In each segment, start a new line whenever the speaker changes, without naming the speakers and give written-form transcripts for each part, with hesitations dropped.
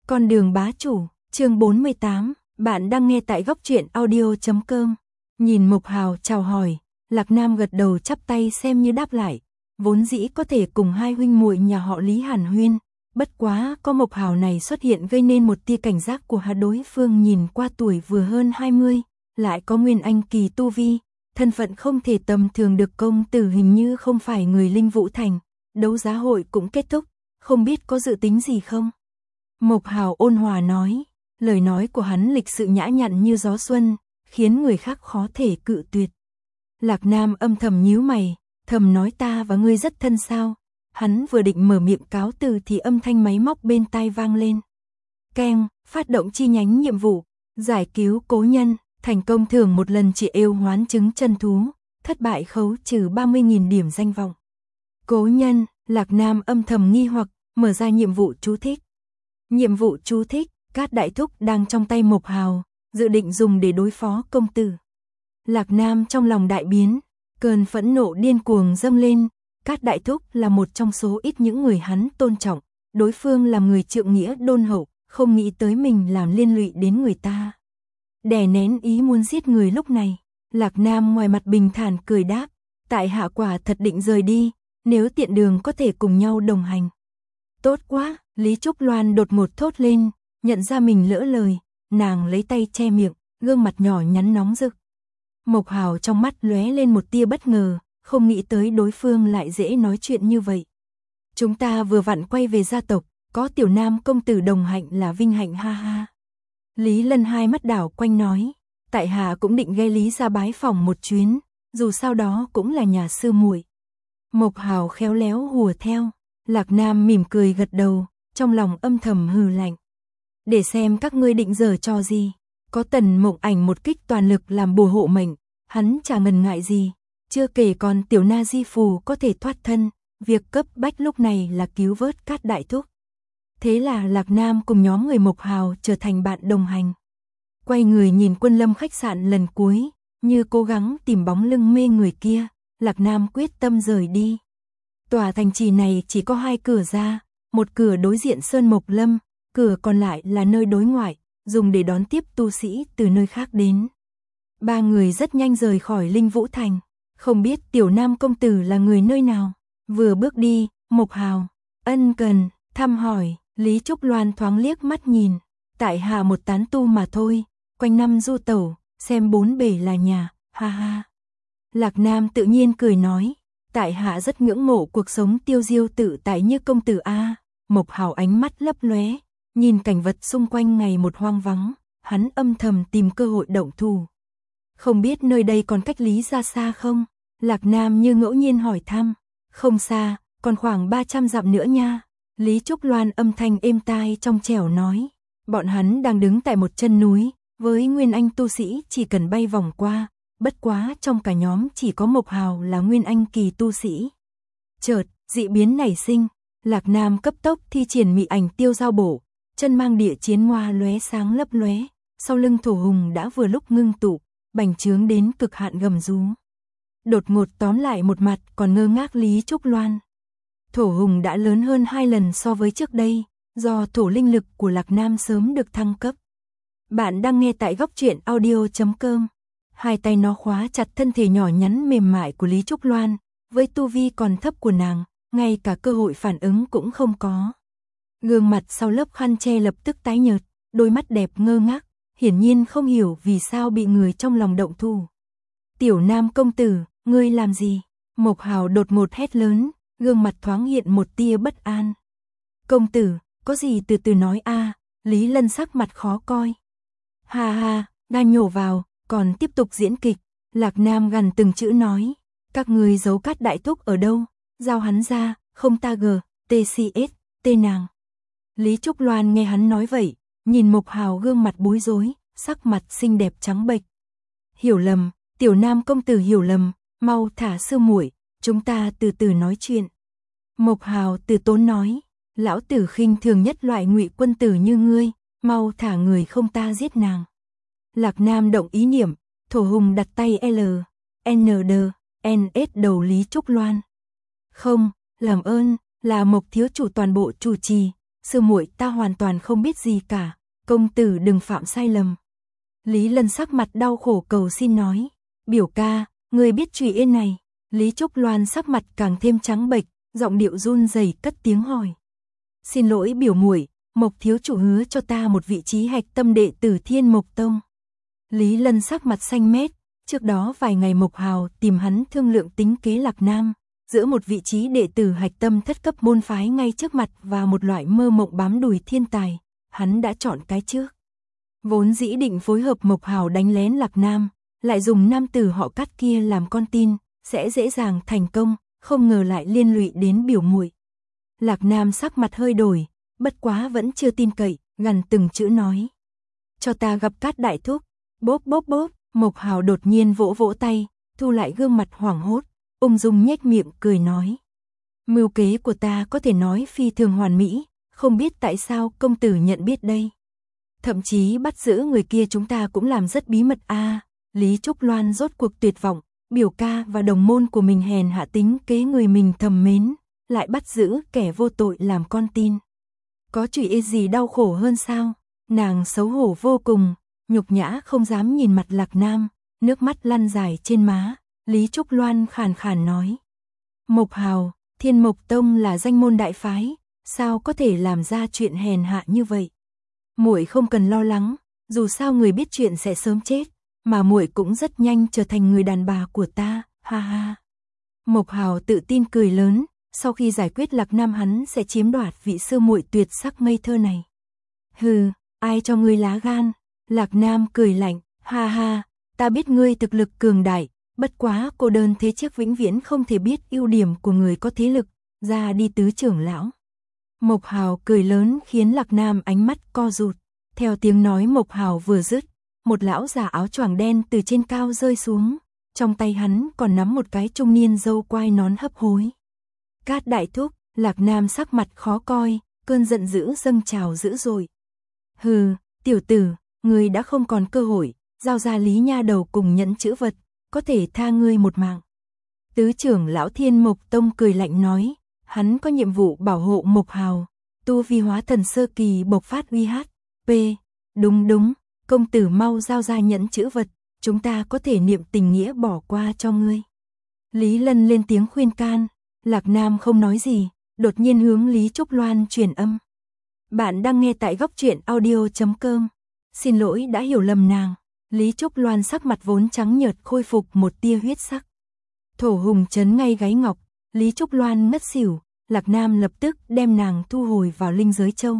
Con đường bá chủ, chương 48, bạn đang nghe tại góc truyện audio.com. Nhìn Mộc Hào chào hỏi, Lạc Nam gật đầu chắp tay xem như đáp lại, vốn dĩ có thể cùng hai huynh muội nhà họ Lý hàn huyên, bất quá có Mộc Hào này xuất hiện gây nên một tia cảnh giác của đối phương. Nhìn qua tuổi vừa hơn 20, lại có nguyên anh kỳ tu vi, thân phận không thể tầm thường được, công tử hình như không phải người Linh Vũ Thành, đấu giá hội cũng kết thúc, không biết có dự tính gì không? Mộc Hào ôn hòa nói, lời nói của hắn lịch sự nhã nhặn như gió xuân, khiến người khác khó thể cự tuyệt. Lạc Nam âm thầm nhíu mày, thầm nói ta và ngươi rất thân sao? Hắn vừa định mở miệng cáo từ thì âm thanh máy móc bên tai vang lên. Keng, phát động chi nhánh nhiệm vụ, giải cứu cố nhân, thành công thưởng một lần trị yêu hoán chứng chân thú, thất bại khấu trừ 30.000 điểm danh vọng. Cố nhân, Lạc Nam âm thầm nghi hoặc, mở ra nhiệm vụ chú thích. Nhiệm vụ chú thích, Cát Đại Thúc đang trong tay Mộc Hào, dự định dùng để đối phó công tử. Lạc Nam trong lòng đại biến, cơn phẫn nộ điên cuồng dâng lên. Cát Đại Thúc là một trong số ít những người hắn tôn trọng, đối phương là người trượng nghĩa đôn hậu, không nghĩ tới mình làm liên lụy đến người ta. Đè nén ý muốn giết người lúc này, Lạc Nam ngoài mặt bình thản cười đáp, tại hạ quả thật định rời đi, nếu tiện đường có thể cùng nhau đồng hành. Tốt quá, Lý Trúc Loan đột ngột thốt lên, nhận ra mình lỡ lời, nàng lấy tay che miệng, gương mặt nhỏ nhắn nóng rực. Mộc Hào trong mắt lóe lên một tia bất ngờ, không nghĩ tới đối phương lại dễ nói chuyện như vậy. Chúng ta vừa vặn quay về gia tộc, có Tiểu Nam công tử đồng hạnh là vinh hạnh ha ha. Lý Lân hai mắt đảo quanh nói, tại hạ cũng định ghé Lý ra bái phòng một chuyến, dù sao đó cũng là nhà sư muội. Mộc Hào khéo léo hùa theo. Lạc Nam mỉm cười gật đầu, trong lòng âm thầm hừ lạnh. Để xem các ngươi định giở trò gì, có Tần Mộng Ảnh một kích toàn lực làm bùa hộ mệnh, hắn chả ngần ngại gì, chưa kể còn Tiểu Na Di Phù có thể thoát thân, việc cấp bách lúc này là cứu vớt Cát Đại Thúc. Thế là Lạc Nam cùng nhóm người Mộc Hào trở thành bạn đồng hành. Quay người nhìn Quân Lâm khách sạn lần cuối, như cố gắng tìm bóng lưng mê người kia, Lạc Nam quyết tâm rời đi. Tòa thành trì này chỉ có hai cửa ra, một cửa đối diện Sơn Mộc Lâm, cửa còn lại là nơi đối ngoại, dùng để đón tiếp tu sĩ từ nơi khác đến. Ba người rất nhanh rời khỏi Linh Vũ Thành, không biết Tiểu Nam công tử là người nơi nào. Vừa bước đi, Mộc Hào ân cần thăm hỏi, Lý Trúc Loan thoáng liếc mắt nhìn, tại hạ một tán tu mà thôi, quanh năm du tẩu, xem bốn bể là nhà, ha ha. Lạc Nam tự nhiên cười nói, tại hạ rất ngưỡng mộ cuộc sống tiêu diêu tự tại như công tử a. Mộc Hào ánh mắt lấp lóe, nhìn cảnh vật xung quanh ngày một hoang vắng, hắn âm thầm tìm cơ hội động thủ. Không biết nơi đây còn cách Lý ra xa không? Lạc Nam như ngẫu nhiên hỏi thăm. Không xa, còn khoảng 300 dặm nữa nha. Lý Trúc Loan âm thanh êm tai trong trẻo nói. Bọn hắn đang đứng tại một chân núi, với nguyên anh tu sĩ chỉ cần bay vòng qua. Bất quá trong cả nhóm chỉ có Mộc Hào là nguyên anh kỳ tu sĩ. Chợt, dị biến nảy sinh, Lạc Nam cấp tốc thi triển mị ảnh tiêu giao bổ, chân mang địa chiến hoa lóe sáng lấp lóe, sau lưng Thổ Hùng đã vừa lúc ngưng tụ, bành trướng đến cực hạn gầm rú. Đột ngột tóm lại một mặt còn ngơ ngác Lý Trúc Loan. Thổ Hùng đã lớn hơn 2 lần so với trước đây, do thổ linh lực của Lạc Nam sớm được thăng cấp. Bạn đang nghe tại góc truyện audio.com. Hai tay nó khóa chặt thân thể nhỏ nhắn mềm mại của Lý Trúc Loan, với tu vi còn thấp của nàng, ngay cả cơ hội phản ứng cũng không có. Gương mặt sau lớp khăn che lập tức tái nhợt, đôi mắt đẹp ngơ ngác, hiển nhiên không hiểu vì sao bị người trong lòng động thủ. Tiểu Nam công tử, ngươi làm gì? Mộc Hào đột ngột hét lớn, gương mặt thoáng hiện một tia bất an. Công tử, có gì từ từ nói a. Lý Lân sắc mặt khó coi. Ha ha, đang nhổ vào, còn tiếp tục diễn kịch. Lạc Nam gằn từng chữ nói, các ngươi giấu Cát Đại Thúc ở đâu? Giao hắn ra, không ta gờ, TCS, tê nàng. Lý Trúc Loan nghe hắn nói vậy, nhìn Mộc Hào gương mặt bối rối, sắc mặt xinh đẹp trắng bệch. Hiểu lầm, Tiểu Nam công tử hiểu lầm, mau thả sư muội, chúng ta từ từ nói chuyện. Mộc Hào từ tốn nói, lão tử khinh thường nhất loại ngụy quân tử như ngươi, mau thả người không ta giết nàng. Lạc Nam động ý niệm, Thổ Hùng đặt tay NS đầu Lý Trúc Loan. Không, làm ơn, là Mộc thiếu chủ toàn bộ chủ trì, sư muội ta hoàn toàn không biết gì cả, công tử đừng phạm sai lầm. Lý Lân sắc mặt đau khổ cầu xin nói, biểu ca, người biết Trụy Yên này. Lý Trúc Loan sắc mặt càng thêm trắng bệch, giọng điệu run rẩy cất tiếng hỏi. Xin lỗi biểu muội, Mộc thiếu chủ hứa cho ta một vị trí hạch tâm đệ tử Thiên Mộc Tông. Lý Lân sắc mặt xanh mét, trước đó vài ngày Mộc Hào tìm hắn thương lượng tính kế Lạc Nam, giữa một vị trí đệ tử hạch tâm thất cấp môn phái ngay trước mặt và một loại mơ mộng bám đùi thiên tài, hắn đã chọn cái trước. Vốn dĩ định phối hợp Mộc Hào đánh lén Lạc Nam, lại dùng nam tử họ Cát kia làm con tin, sẽ dễ dàng thành công, không ngờ lại liên lụy đến biểu muội. Lạc Nam sắc mặt hơi đổi, bất quá vẫn chưa tin cậy, gằn từng chữ nói. Cho ta gặp Cát đại thúc, bốp bốp bốp, Mộc Hào đột nhiên vỗ vỗ tay, thu lại gương mặt hoảng hốt, ung dung nhếch miệng cười nói. Mưu kế của ta có thể nói phi thường hoàn mỹ, không biết tại sao công tử nhận biết đây. Thậm chí bắt giữ người kia chúng ta cũng làm rất bí mật a. Lý Trúc Loan rốt cuộc tuyệt vọng, biểu ca và đồng môn của mình hèn hạ tính kế người mình thầm mến, lại bắt giữ kẻ vô tội làm con tin. Có chuyện gì đau khổ hơn sao? Nàng xấu hổ vô cùng, nhục nhã không dám nhìn mặt Lạc Nam, nước mắt lăn dài trên má. Lý Trúc Loan khàn khàn nói. Mộc Hào, Thiên Mộc Tông là danh môn đại phái, sao có thể làm ra chuyện hèn hạ như vậy? Muội không cần lo lắng, dù sao người biết chuyện sẽ sớm chết, mà muội cũng rất nhanh trở thành người đàn bà của ta, ha ha. Mộc Hào tự tin cười lớn, sau khi giải quyết Lạc Nam hắn sẽ chiếm đoạt vị sư muội tuyệt sắc ngây thơ này. Hừ, ai cho ngươi lá gan? Lạc Nam cười lạnh, ha ha, ta biết ngươi thực lực cường đại, bất quá cô đơn thế chiếc vĩnh viễn không thể biết ưu điểm của người có thế lực, ra đi tứ trưởng lão. Mộc Hào cười lớn khiến Lạc Nam ánh mắt co rụt, theo tiếng nói Mộc Hào vừa dứt, một lão già áo choàng đen từ trên cao rơi xuống, trong tay hắn còn nắm một cái trung niên râu quai nón hấp hối. Cát đại thúc, Lạc Nam sắc mặt khó coi, cơn giận dữ dâng trào dữ dội. Hừ, tiểu tử, ngươi đã không còn cơ hội, giao ra Lý nha đầu cùng nhẫn chữ vật, có thể tha ngươi một mạng. Tứ trưởng lão Thiên Mộc Tông cười lạnh nói, hắn có nhiệm vụ bảo hộ Mộc Hào, tu vi hóa thần sơ kỳ bộc phát uy hát. P. Đúng, công tử mau giao ra nhẫn chữ vật, chúng ta có thể niệm tình nghĩa bỏ qua cho ngươi. Lý Lân lên tiếng khuyên can, Lạc Nam không nói gì, đột nhiên hướng Lý Trúc Loan truyền âm. Bạn đang nghe tại góc truyện audio.com. Xin lỗi đã hiểu lầm nàng. Lý Trúc Loan sắc mặt vốn trắng nhợt khôi phục một tia huyết sắc. Thổ hùng chấn ngay gáy ngọc, Lý Trúc Loan ngất xỉu, Lạc Nam lập tức đem nàng thu hồi vào linh giới châu.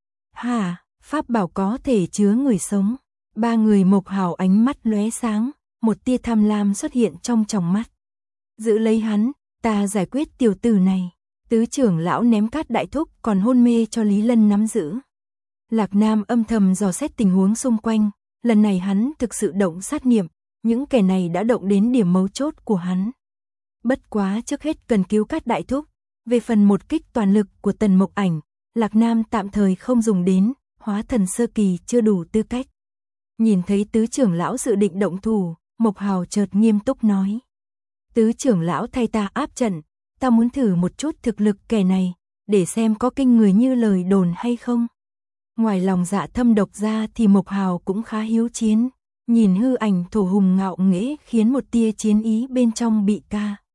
Hà, pháp bảo có thể chứa người sống. Ba người Mộc Hào ánh mắt lóe sáng, một tia tham lam xuất hiện trong tròng mắt. Giữ lấy hắn, ta giải quyết tiểu tử này. Tứ trưởng lão ném Cát đại thúc còn hôn mê cho Lý Lân nắm giữ. Lạc Nam âm thầm dò xét tình huống xung quanh, lần này hắn thực sự động sát niệm, những kẻ này đã động đến điểm mấu chốt của hắn. Bất quá trước hết cần cứu Cát đại thúc, về phần một kích toàn lực của Tần Mộc Ảnh, Lạc Nam tạm thời không dùng đến, hóa thần sơ kỳ chưa đủ tư cách. Nhìn thấy tứ trưởng lão dự định động thủ, Mộc Hào chợt nghiêm túc nói. Tứ trưởng lão thay ta áp trận, ta muốn thử một chút thực lực kẻ này, để xem có kinh người như lời đồn hay không. Ngoài lòng dạ thâm độc ra thì Mộc Hào cũng khá hiếu chiến, nhìn hư ảnh thổ hùng ngạo nghễ khiến một tia chiến ý bên trong bị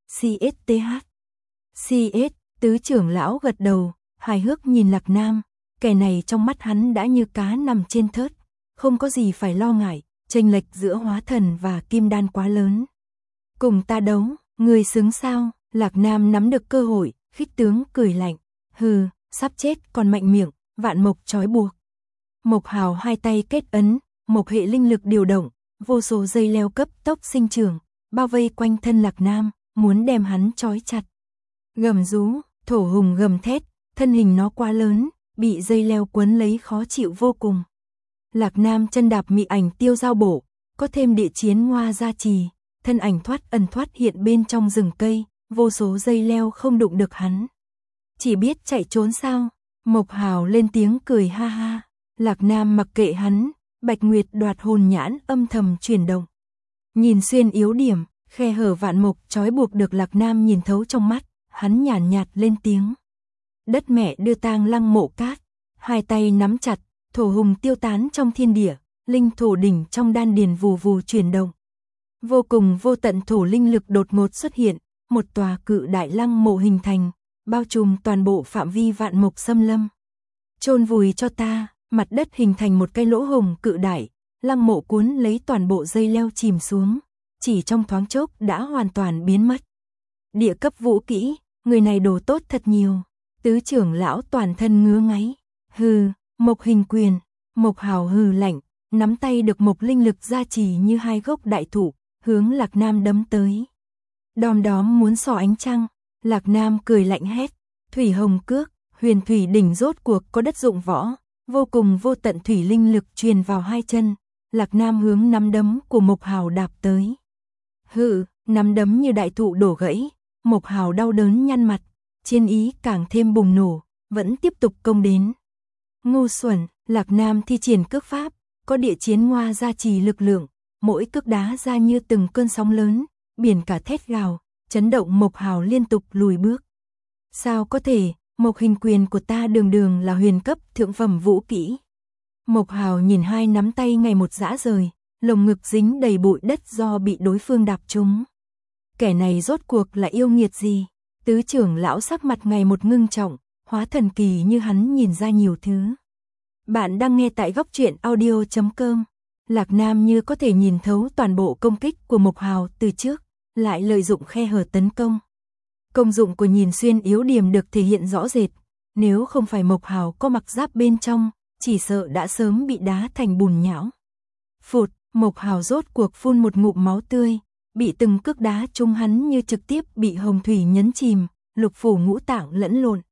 CSTH. Tứ trưởng lão gật đầu, hài hước nhìn Lạc Nam, kẻ này trong mắt hắn đã như cá nằm trên thớt, không có gì phải lo ngại, chênh lệch giữa hóa thần và kim đan quá lớn. Cùng ta đấu, người xứng sao? Lạc Nam nắm được cơ hội, khích tướng cười lạnh, hừ, sắp chết còn mạnh miệng, vạn mộc trói buộc. Mộc Hào hai tay kết ấn, mộc hệ linh lực điều động, vô số dây leo cấp tốc sinh trưởng, bao vây quanh thân Lạc Nam, muốn đem hắn trói chặt. Gầm rú, thổ hùng gầm thét, thân hình nó quá lớn, bị dây leo quấn lấy khó chịu vô cùng. Lạc Nam chân đạp mị ảnh tiêu giao bổ, có thêm địa chiến ngoa gia trì, thân ảnh thoát ẩn thoát hiện bên trong rừng cây, vô số dây leo không đụng được hắn. Chỉ biết chạy trốn sao? Mộc Hào lên tiếng cười ha ha. Lạc Nam mặc kệ hắn, Bạch Nguyệt đoạt hồn nhãn âm thầm chuyển động. Nhìn xuyên yếu điểm, khe hở vạn mộc trói buộc được Lạc Nam nhìn thấu trong mắt, hắn nhàn nhạt lên tiếng. Đất mẹ đưa tang lăng mộ cát, Hai tay nắm chặt, thổ hùng tiêu tán trong thiên địa, linh thổ đỉnh trong đan điền vù vù chuyển động. Vô cùng vô tận thổ linh lực đột ngột xuất hiện, một tòa cự đại lăng mộ hình thành, bao trùm toàn bộ phạm vi vạn mộc xâm lâm. Chôn vùi cho ta, mặt đất hình thành một cái lỗ hổng cự đại, lăng mộ cuốn lấy toàn bộ dây leo chìm xuống, chỉ trong thoáng chốc đã hoàn toàn biến mất. Địa cấp vũ kỹ, người này đồ tốt thật nhiều. Tứ trưởng lão toàn thân ngứa ngáy. Hừ, Mộc Hình Quyền. Mộc Hào hừ lạnh, nắm tay được mộc linh lực gia trì như hai gốc đại thụ, hướng Lạc Nam đấm tới. Đom đóm muốn xỏ ánh trăng, Lạc Nam cười lạnh hét, Thủy Hồng Cước, Huyền Thủy đỉnh rốt cuộc có đất dụng võ, vô cùng vô tận thủy linh lực truyền vào hai chân, Lạc Nam hướng nắm đấm của Mộc Hào đạp tới. Hừ, nắm đấm như đại thụ đổ gãy, Mộc Hào đau đớn nhăn mặt, chiến ý càng thêm bùng nổ, vẫn tiếp tục công đến. Ngu xuẩn, Lạc Nam thi triển cước pháp, có địa chiến ngoa gia trì lực lượng, mỗi cước đá ra như từng cơn sóng lớn, biển cả thét gào, chấn động Mộc Hào liên tục lùi bước. Sao có thể, Mộc Hình Quyền của ta đường đường là huyền cấp thượng phẩm vũ kỹ. Mộc Hào nhìn hai nắm tay ngày một rã rời, lồng ngực dính đầy bụi đất do bị đối phương đạp trúng. Kẻ này rốt cuộc là yêu nghiệt gì? Tứ trưởng lão sắc mặt ngày một ngưng trọng, hóa thần kỳ như hắn nhìn ra nhiều thứ. Bạn đang nghe tại góc truyện audio.com. Lạc Nam như có thể nhìn thấu toàn bộ công kích của Mộc Hào từ trước, lại lợi dụng khe hở tấn công. Công dụng của nhìn xuyên yếu điểm được thể hiện rõ rệt, nếu không phải Mộc Hào có mặc giáp bên trong, chỉ sợ đã sớm bị đá thành bùn nhão. Phụt, Mộc Hào rốt cuộc phun một ngụm máu tươi, bị từng cước đá trúng hắn như trực tiếp bị hồng thủy nhấn chìm, lục phủ ngũ tạng lẫn lộn.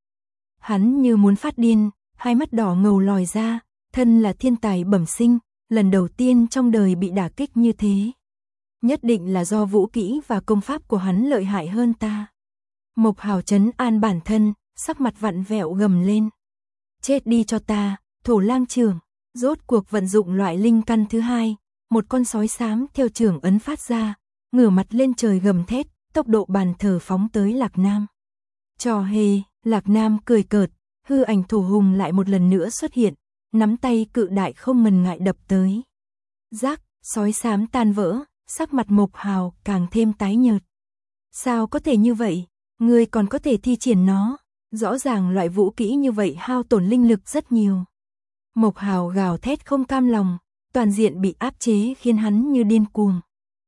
Hắn như muốn phát điên, hai mắt đỏ ngầu lòi ra, thân là thiên tài bẩm sinh, lần đầu tiên trong đời bị đả kích như thế. Nhất định là do vũ kỹ và công pháp của hắn lợi hại hơn ta. Mộc Hào trấn an bản thân, sắc mặt vặn vẹo gầm lên. Chết đi cho ta, Thổ Lang Trưởng, rốt cuộc vận dụng loại linh căn thứ hai, một con sói xám theo trưởng ấn phát ra, ngửa mặt lên trời gầm thét, tốc độ bàn thờ phóng tới Lạc Nam. Trò hề, Lạc Nam cười cợt, hư ảnh thổ hùng lại một lần nữa xuất hiện, nắm tay cự đại không ngần ngại đập tới. Rác, sói xám tan vỡ, sắc mặt Mộc Hào càng thêm tái nhợt. Sao có thể như vậy? Ngươi còn có thể thi triển nó, rõ ràng loại vũ kỹ như vậy hao tổn linh lực rất nhiều. Mộc Hào gào thét không cam lòng, toàn diện bị áp chế khiến hắn như điên cuồng.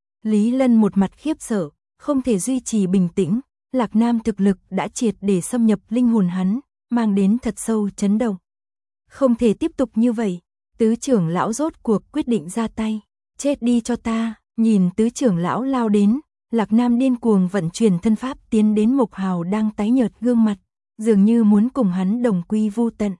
Lý Lân một mặt khiếp sợ, không thể duy trì bình tĩnh, Lạc Nam thực lực đã triệt để xâm nhập linh hồn hắn, mang đến thật sâu chấn động. Không thể tiếp tục như vậy, tứ trưởng lão rốt cuộc quyết định ra tay, chết đi cho ta, nhìn tứ trưởng lão lao đến, Lạc Nam điên cuồng vận chuyển thân pháp tiến đến Mộc Hào đang tái nhợt gương mặt, dường như muốn cùng hắn đồng quy vu tận.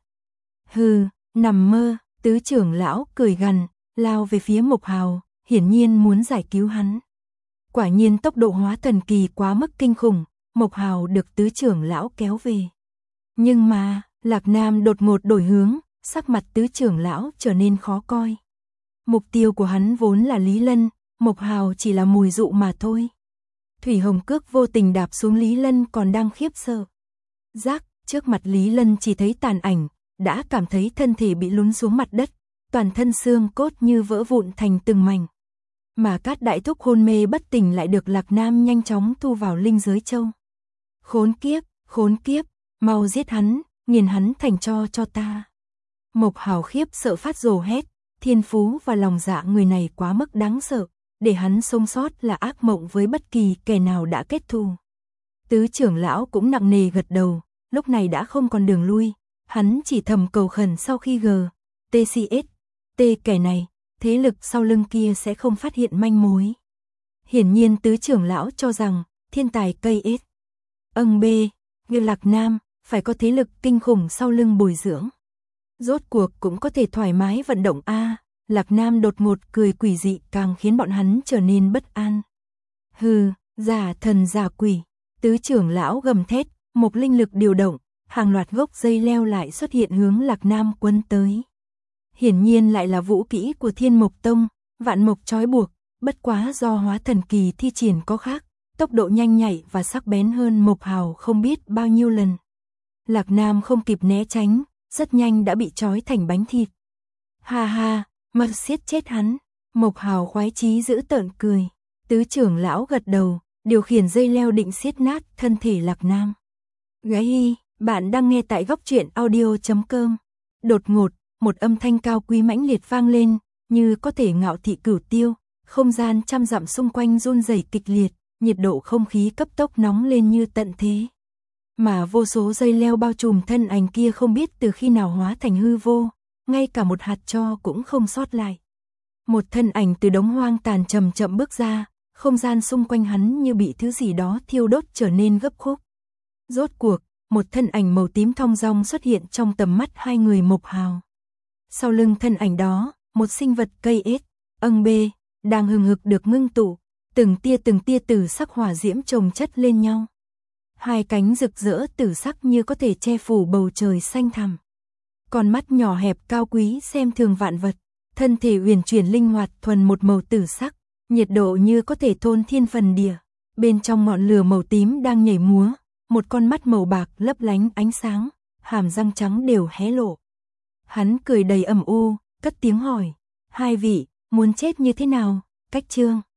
Hừ, nằm mơ, tứ trưởng lão cười gằn, lao về phía Mộc Hào, hiển nhiên muốn giải cứu hắn. Quả nhiên tốc độ hóa thần kỳ quá mức kinh khủng, Mộc Hào được tứ trưởng lão kéo về. Nhưng mà, Lạc Nam đột ngột đổi hướng, sắc mặt tứ trưởng lão trở nên khó coi. Mục tiêu của hắn vốn là Lý Lân, Mộc Hào chỉ là mồi dụ mà thôi. Thủy Hồng Cước vô tình đạp xuống Lý Lân còn đang khiếp sợ. Rác, trước mặt Lý Lân chỉ thấy tàn ảnh, đã cảm thấy thân thể bị lún xuống mặt đất, toàn thân xương cốt như vỡ vụn thành từng mảnh. Mà Cát Đại Thúc hôn mê bất tỉnh lại được Lạc Nam nhanh chóng thu vào linh giới châu. Khốn kiếp, mau giết hắn, nghiền hắn thành tro cho ta. Mộc Hào khiếp sợ phát rồ hét, thiên phú và lòng dạ người này quá mức đáng sợ, để hắn sống sót là ác mộng với bất kỳ kẻ nào đã kết thù. Tứ trưởng lão cũng nặng nề gật đầu, lúc này đã không còn đường lui, hắn chỉ thầm cầu khẩn sau khi T kẻ này, thế lực sau lưng kia sẽ không phát hiện manh mối. Hiển nhiên tứ trưởng lão cho rằng, thiên tài cây ết. Lạc Nam, phải có thế lực kinh khủng sau lưng bồi dưỡng. Rốt cuộc cũng có thể thoải mái vận động a. Lạc Nam đột ngột cười quỷ dị càng khiến bọn hắn trở nên bất an. Hừ, giả thần giả quỷ, tứ trưởng lão gầm thét, một linh lực điều động, hàng loạt gốc dây leo lại xuất hiện hướng Lạc Nam quấn tới. Hiển nhiên lại là vũ kỹ của Thiên Mộc Tông, vạn mộc trói buộc, bất quá do hóa thần kỳ thi triển có khác, tốc độ nhanh nhạy và sắc bén hơn Mộc Hào không biết bao nhiêu lần. Lạc Nam không kịp né tránh, rất nhanh đã bị trói thành bánh thịt. Ha ha, mà siết chết hắn. Mộc Hào khoái chí dữ tợn cười. Tứ trưởng lão gật đầu, điều khiển dây leo định siết nát thân thể Lạc Nam. Gáy, bạn đang nghe tại góc truyện audio.com. Đột ngột, một âm thanh cao quý mãnh liệt vang lên, như có thể ngạo thị cửu tiêu, không gian trăm dặm xung quanh run rẩy kịch liệt, nhiệt độ không khí cấp tốc nóng lên như tận thế. Mà vô số dây leo bao trùm thân ảnh kia không biết từ khi nào hóa thành hư vô, ngay cả một hạt tro cũng không sót lại. Một thân ảnh từ đống hoang tàn chậm chậm bước ra, không gian xung quanh hắn như bị thứ gì đó thiêu đốt trở nên gấp khúc. Rốt cuộc, một thân ảnh màu tím thong dong xuất hiện trong tầm mắt hai người Mộc Hào. Sau lưng thân ảnh đó, một sinh vật cây ết, âng bê, đang hừng hực được ngưng tụ, từng tia tử sắc hỏa diễm chồng chất lên nhau. Hai cánh rực rỡ tử sắc như có thể che phủ bầu trời xanh thẳm. Con mắt nhỏ hẹp cao quý xem thường vạn vật, thân thể uyển chuyển linh hoạt thuần một màu tử sắc, nhiệt độ như có thể thôn thiên phần địa. Bên trong ngọn lửa màu tím đang nhảy múa, một con mắt màu bạc lấp lánh ánh sáng, hàm răng trắng đều hé lộ. Hắn cười đầy ầm u, cất tiếng hỏi, hai vị, muốn chết như thế nào? Cách chương